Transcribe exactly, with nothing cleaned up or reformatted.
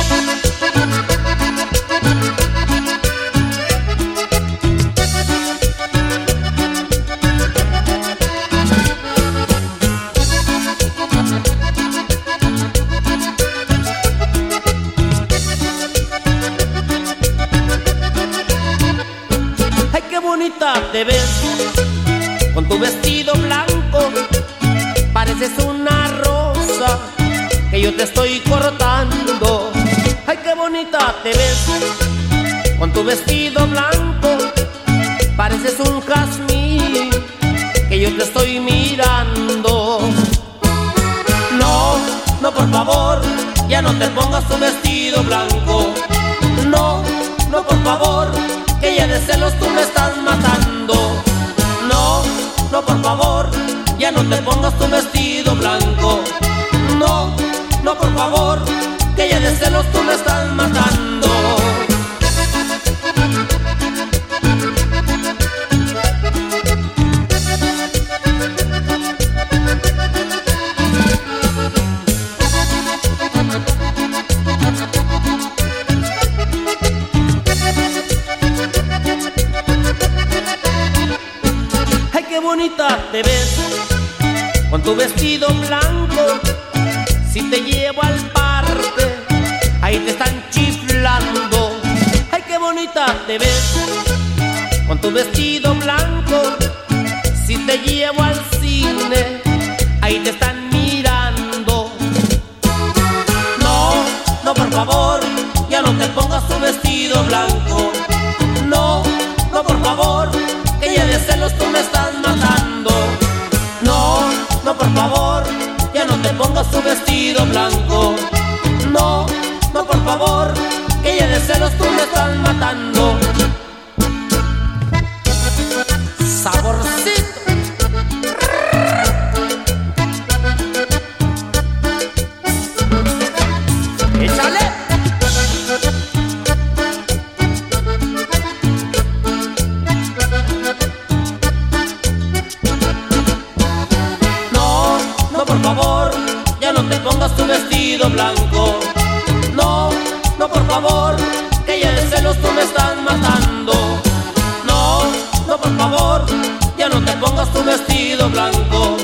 Te ves con tu vestido blanco, pareces una rosa que yo te estoy cortando. Ay, qué bonita te ves con tu vestido blanco, pareces un jazmín que yo te estoy mirando. No, no, por favor, ya no te pongas tu vestido blanco. No, no, por favor, que ya de celos tú me estás matando. No, no, por favor, ya no te pongas tu vestido blanco. No, no, por favor, que ya de celos tú me estás matando. Qué bonita te ves con tu vestido blanco. Si te llevo al parque, ahí te están chiflando. Ay, qué bonita te ves con tu vestido blanco. Si te llevo al cine, ahí te están mirando. No, no, por favor, ya no te pongas tu vestido blanco. No, no, por favor, que ya de celos tú me estás matando. No, no, por favor, ya no te pongas tu vestido blanco. No, no, por favor, que ya de celos tú me estás matando. Saborcito. Échale. Por favor, ya no te pongas tu vestido blanco. No, no, por favor, que ya de celos tú me estás matando. No, no, por favor, ya no te pongas tu vestido blanco.